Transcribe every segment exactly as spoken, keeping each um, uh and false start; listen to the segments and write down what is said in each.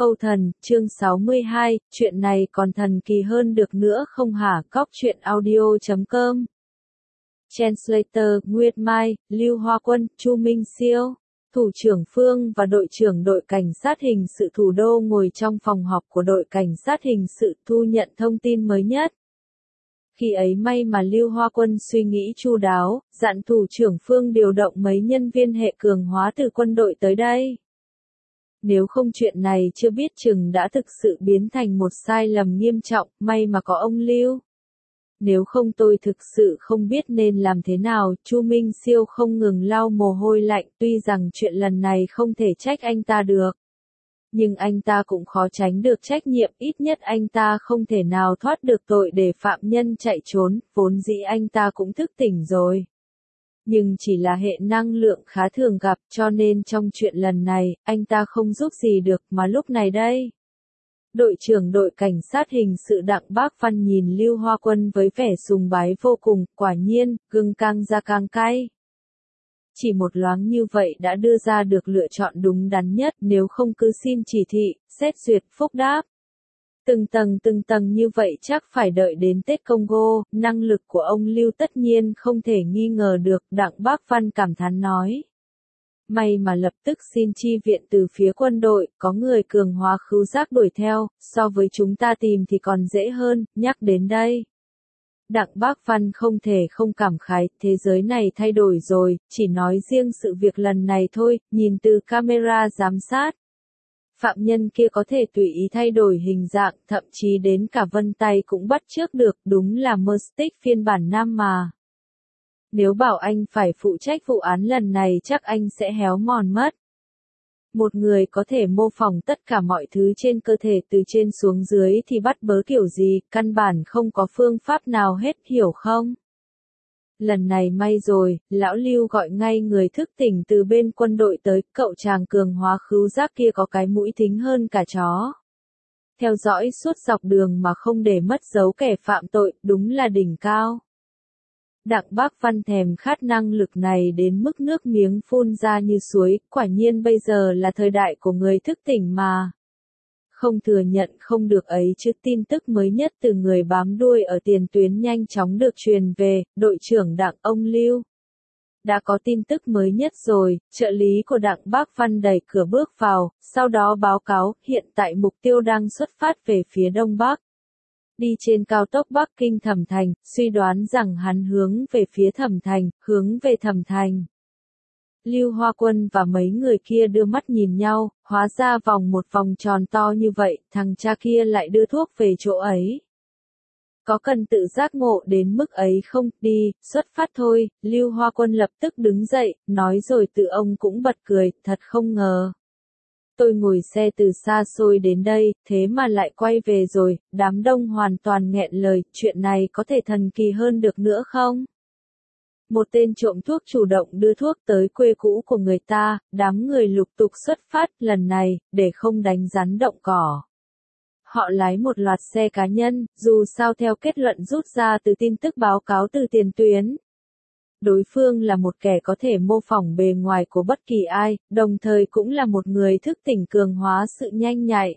Câu thần, chương sáu mươi hai, chuyện này còn thần kỳ hơn được nữa không hả? Cóc truyện audio chấm com. Translator, Nguyệt Mai, Lưu Hoa Quân, Chu Minh Siêu, Thủ trưởng Phương và đội trưởng đội cảnh sát hình sự thủ đô ngồi trong phòng họp của đội cảnh sát hình sự thu nhận thông tin mới nhất. Khi ấy may mà Lưu Hoa Quân suy nghĩ chu đáo, dặn thủ trưởng Phương điều động mấy nhân viên hệ cường hóa từ quân đội tới đây. Nếu không chuyện này chưa biết chừng đã thực sự biến thành một sai lầm nghiêm trọng, may mà có ông Lưu. Nếu không tôi thực sự không biết nên làm thế nào. Chu Minh Siêu không ngừng lau mồ hôi lạnh, tuy rằng chuyện lần này không thể trách anh ta được. Nhưng anh ta cũng khó tránh được trách nhiệm, ít nhất anh ta không thể nào thoát được tội để phạm nhân chạy trốn, vốn dĩ anh ta cũng thức tỉnh rồi. Nhưng chỉ là hệ năng lượng khá thường gặp cho nên trong chuyện lần này, anh ta không giúp gì được mà lúc này đây. Đội trưởng đội cảnh sát hình sự Đặng Bác Văn nhìn Lưu Hoa Quân với vẻ sùng bái vô cùng, quả nhiên, gừng càng ra càng cay. Chỉ một loáng như vậy đã đưa ra được lựa chọn đúng đắn nhất, nếu không cứ xin chỉ thị, xét duyệt, phúc đáp. Từng tầng từng tầng như vậy chắc phải đợi đến Tết Congo, năng lực của ông Lưu tất nhiên không thể nghi ngờ được, Đặng Bác Văn cảm thán nói. May mà lập tức xin chi viện từ phía quân đội, có người cường hóa khứu giác đuổi theo, so với chúng ta tìm thì còn dễ hơn, nhắc đến đây. Đặng Bác Văn không thể không cảm khái, thế giới này thay đổi rồi, chỉ nói riêng sự việc lần này thôi, nhìn từ camera giám sát. Phạm nhân kia có thể tùy ý thay đổi hình dạng, thậm chí đến cả vân tay cũng bắt chước được, đúng là Mystic phiên bản nam mà. Nếu bảo anh phải phụ trách vụ án lần này chắc anh sẽ héo mòn mất. Một người có thể mô phỏng tất cả mọi thứ trên cơ thể từ trên xuống dưới thì bắt bớ kiểu gì, căn bản không có phương pháp nào hết, hiểu không? Lần này may rồi, lão Lưu gọi ngay người thức tỉnh từ bên quân đội tới, cậu chàng cường hóa khứu giác kia có cái mũi thính hơn cả chó. Theo dõi suốt dọc đường mà không để mất dấu kẻ phạm tội, đúng là đỉnh cao. Đặng Bác Văn thèm khát năng lực này đến mức nước miếng phun ra như suối, quả nhiên bây giờ là thời đại của người thức tỉnh mà. Không thừa nhận không được ấy chứ, tin tức mới nhất từ người bám đuôi ở tiền tuyến nhanh chóng được truyền về, đội trưởng Đặng ông Lưu. Đã có tin tức mới nhất rồi, trợ lý của Đặng Bác Văn đẩy cửa bước vào, sau đó báo cáo, hiện tại mục tiêu đang xuất phát về phía Đông Bắc. Đi trên cao tốc Bắc Kinh Thẩm Thành, suy đoán rằng hắn hướng về phía Thẩm Thành, hướng về Thẩm Thành. Lưu Hoa Quân và mấy người kia đưa mắt nhìn nhau, hóa ra vòng một vòng tròn to như vậy, thằng cha kia lại đưa thuốc về chỗ ấy. Có cần tự giác ngộ đến mức ấy không? Đi, xuất phát thôi. Lưu Hoa Quân lập tức đứng dậy, nói rồi tự ông cũng bật cười, thật không ngờ. Tôi ngồi xe từ xa xôi đến đây, thế mà lại quay về rồi, đám đông hoàn toàn nghẹn lời, chuyện này có thể thần kỳ hơn được nữa không? Một tên trộm thuốc chủ động đưa thuốc tới quê cũ của người ta, đám người lục tục xuất phát, lần này, để không đánh rắn động cỏ. Họ lái một loạt xe cá nhân, dù sao theo kết luận rút ra từ tin tức báo cáo từ tiền tuyến. Đối phương là một kẻ có thể mô phỏng bề ngoài của bất kỳ ai, đồng thời cũng là một người thức tỉnh cường hóa sự nhanh nhạy.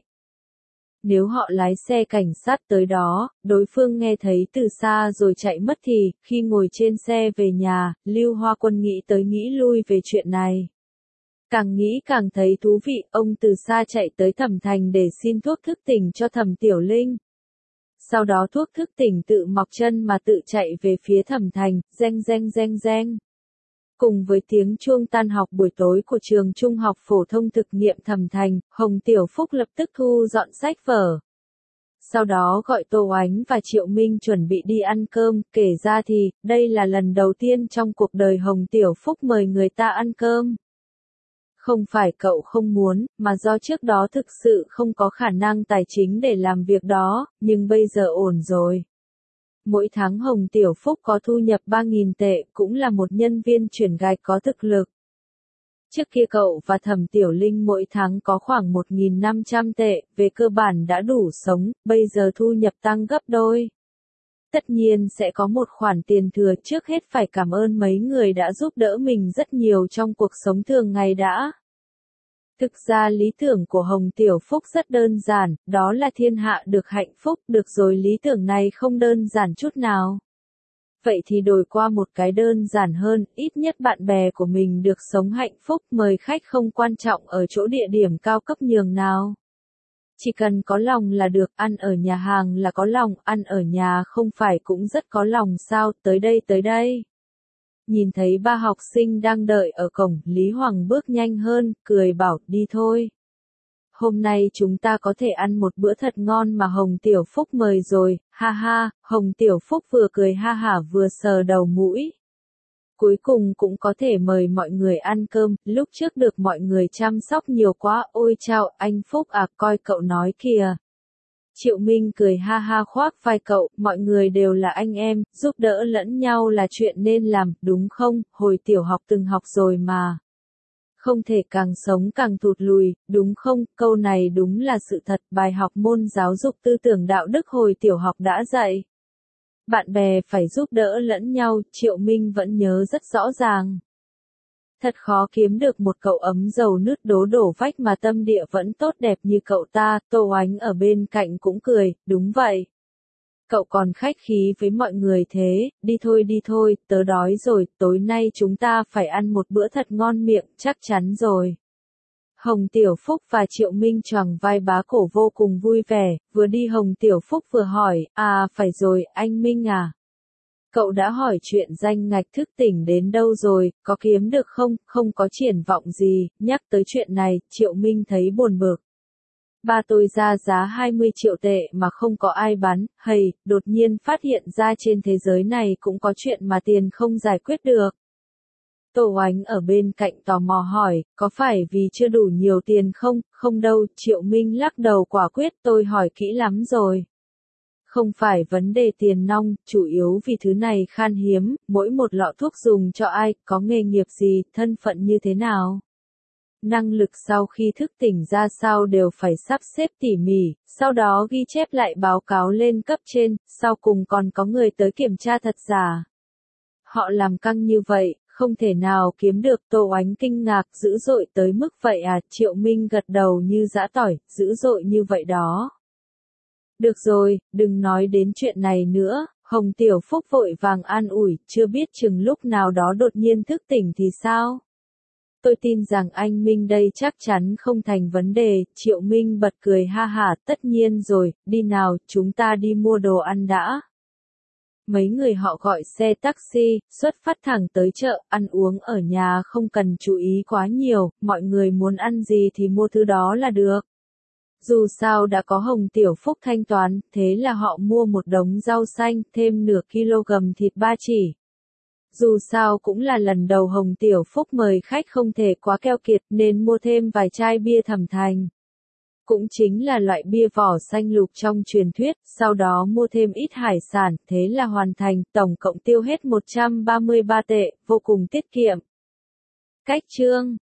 Nếu họ lái xe cảnh sát tới đó, đối phương nghe thấy từ xa rồi chạy mất thì, khi ngồi trên xe về nhà, Lưu Hoa Quân nghĩ tới nghĩ lui về chuyện này. Càng nghĩ càng thấy thú vị, ông từ xa chạy tới Thẩm Thành để xin thuốc thức tỉnh cho Thẩm Tiểu Linh. Sau đó thuốc thức tỉnh tự mọc chân mà tự chạy về phía Thẩm Thành, reng reng reng reng. Cùng với tiếng chuông tan học buổi tối của trường trung học phổ thông thực nghiệm Thẩm Thành, Hồng Tiểu Phúc lập tức thu dọn sách vở. Sau đó gọi Tô Oánh và Triệu Minh chuẩn bị đi ăn cơm, kể ra thì, đây là lần đầu tiên trong cuộc đời Hồng Tiểu Phúc mời người ta ăn cơm. Không phải cậu không muốn, mà do trước đó thực sự không có khả năng tài chính để làm việc đó, nhưng bây giờ ổn rồi. Mỗi tháng Hồng Tiểu Phúc có thu nhập ba nghìn tệ, cũng là một nhân viên chuyển gạch có thực lực. Trước kia cậu và Thẩm Tiểu Linh mỗi tháng có khoảng một nghìn năm trăm tệ, về cơ bản đã đủ sống, bây giờ thu nhập tăng gấp đôi. Tất nhiên sẽ có một khoản tiền thừa, trước hết phải cảm ơn mấy người đã giúp đỡ mình rất nhiều trong cuộc sống thường ngày đã. Thực ra lý tưởng của Hồng Tiểu Phúc rất đơn giản, đó là thiên hạ được hạnh phúc, được rồi lý tưởng này không đơn giản chút nào. Vậy thì đổi qua một cái đơn giản hơn, ít nhất bạn bè của mình được sống hạnh phúc, mời khách không quan trọng ở chỗ địa điểm cao cấp nhường nào. Chỉ cần có lòng là được, ăn ở nhà hàng là có lòng, ăn ở nhà không phải cũng rất có lòng sao, tới đây tới đây. Nhìn thấy ba học sinh đang đợi ở cổng, Lý Hoàng bước nhanh hơn, cười bảo, đi thôi. Hôm nay chúng ta có thể ăn một bữa thật ngon mà Hồng Tiểu Phúc mời rồi, ha ha, Hồng Tiểu Phúc vừa cười ha hả vừa sờ đầu mũi. Cuối cùng cũng có thể mời mọi người ăn cơm, lúc trước được mọi người chăm sóc nhiều quá, ôi chao, anh Phúc à, coi cậu nói kìa. Triệu Minh cười ha ha khoác vai cậu, mọi người đều là anh em, giúp đỡ lẫn nhau là chuyện nên làm, đúng không, hồi tiểu học từng học rồi mà. Không thể càng sống càng thụt lùi, đúng không, câu này đúng là sự thật, bài học môn giáo dục tư tưởng đạo đức hồi tiểu học đã dạy. Bạn bè phải giúp đỡ lẫn nhau, Triệu Minh vẫn nhớ rất rõ ràng. Thật khó kiếm được một cậu ấm dầu nứt đố đổ vách mà tâm địa vẫn tốt đẹp như cậu ta, Tô Oánh ở bên cạnh cũng cười, đúng vậy. Cậu còn khách khí với mọi người thế, đi thôi đi thôi, tớ đói rồi, tối nay chúng ta phải ăn một bữa thật ngon miệng, chắc chắn rồi. Hồng Tiểu Phúc và Triệu Minh choàng vai bá cổ vô cùng vui vẻ, vừa đi Hồng Tiểu Phúc vừa hỏi, à phải rồi, anh Minh à. Cậu đã hỏi chuyện danh ngạch thức tỉnh đến đâu rồi, có kiếm được không, không có triển vọng gì, nhắc tới chuyện này, Triệu Minh thấy buồn bực. Ba tôi ra giá hai mươi triệu tệ mà không có ai bán, hầy, đột nhiên phát hiện ra trên thế giới này cũng có chuyện mà tiền không giải quyết được. Tô Oánh ở bên cạnh tò mò hỏi, có phải vì chưa đủ nhiều tiền không, không đâu, Triệu Minh lắc đầu quả quyết, tôi hỏi kỹ lắm rồi. Không phải vấn đề tiền nong, chủ yếu vì thứ này khan hiếm, mỗi một lọ thuốc dùng cho ai, có nghề nghiệp gì, thân phận như thế nào. Năng lực sau khi thức tỉnh ra sao đều phải sắp xếp tỉ mỉ, sau đó ghi chép lại báo cáo lên cấp trên, sau cùng còn có người tới kiểm tra thật giả. Họ làm căng như vậy, không thể nào kiếm được, Tô Oánh kinh ngạc, dữ dội tới mức vậy à, Triệu Minh gật đầu như giã tỏi, dữ dội như vậy đó. Được rồi, đừng nói đến chuyện này nữa, Hồng Tiểu Phúc vội vàng an ủi, chưa biết chừng lúc nào đó đột nhiên thức tỉnh thì sao? Tôi tin rằng anh Minh đây chắc chắn không thành vấn đề, Triệu Minh bật cười ha hả, tất nhiên rồi, đi nào, chúng ta đi mua đồ ăn đã. Mấy người họ gọi xe taxi, xuất phát thẳng tới chợ, ăn uống ở nhà không cần chú ý quá nhiều, mọi người muốn ăn gì thì mua thứ đó là được. Dù sao đã có Hồng Tiểu Phúc thanh toán, thế là họ mua một đống rau xanh, thêm nửa kg thịt ba chỉ. Dù sao cũng là lần đầu Hồng Tiểu Phúc mời khách không thể quá keo kiệt nên mua thêm vài chai bia Thẩm Thành. Cũng chính là loại bia vỏ xanh lục trong truyền thuyết, sau đó mua thêm ít hải sản, thế là hoàn thành, tổng cộng tiêu hết một trăm ba mươi ba tệ, vô cùng tiết kiệm. Cách chương